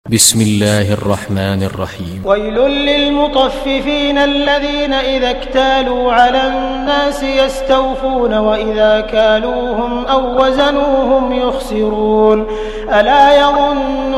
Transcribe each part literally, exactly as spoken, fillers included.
بسم الله الرحمن الرحيم. ويل للمطففين الذين إذا اكتالوا على الناس يستوفون وإذا كالوهم أو وزنوهم يخسرون. ألا يظن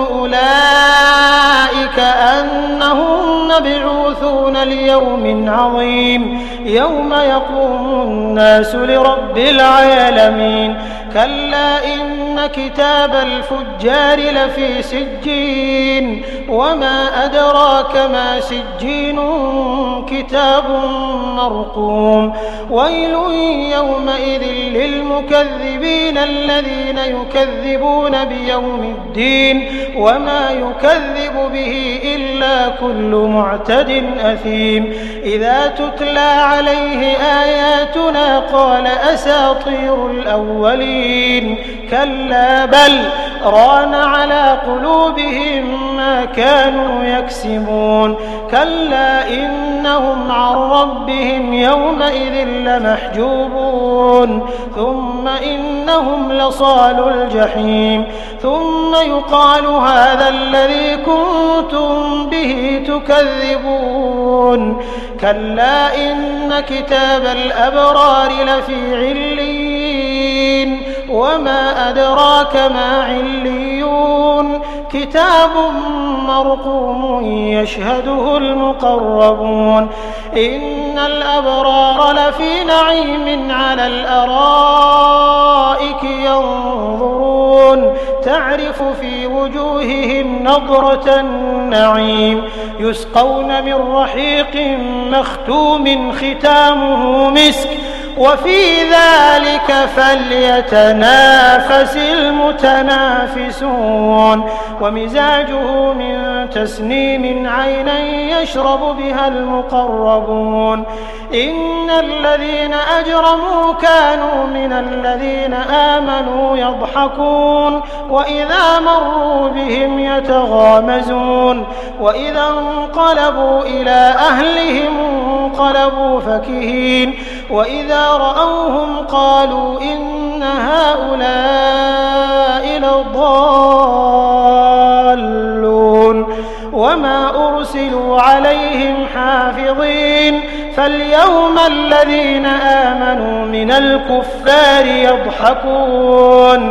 أولئك أنهم مبعوثون ليوم عظيم يوم يقوم الناس لرب العالمين. كلا إن كتاب الفجار لفي سجين وما أدراك ما سجين كتاب مرقوم. ويل يومئذ للمكذبين الذين يكذبون بيوم الدين وما يكذب به إلا كل معتد أثيم. إذا تتلى عليه آياتنا قال أساطير الأولين. كلا بل ران على قلوبهم ما كانوا يكسبون. كلا إنهم عن ربهم يومئذ لمحجوبون ثم إنهم لصالو الجحيم. ثم يقال هذا الذي كنتم به تكذبون. كلا إن كتاب الأبرار لفي عليين وما أدراك ما عليون. كتاب مرقوم يشهده المقربون. إن الأبرار لفي نعيم على الأرائك ينظرون تعرف في وجوههم نضرة النعيم. يسقون من رحيق مختوم ختامه مسك وفي ذلك فليتنافس المتنافسون. ومزاجه من تسنيم عينا يشرب بها المقربون. إن الذين أجرموا كانوا من الذين آمنوا يضحكون وإذا مروا بهم يتغامزون. وإذا انقلبوا إلى أهلهم انقلبوا فكهين. وإذا رأوهم قالوا إن هؤلاء لضالون. وما أرسلوا عليهم حافظين. فاليوم الذين آمنوا من الكفار يضحكون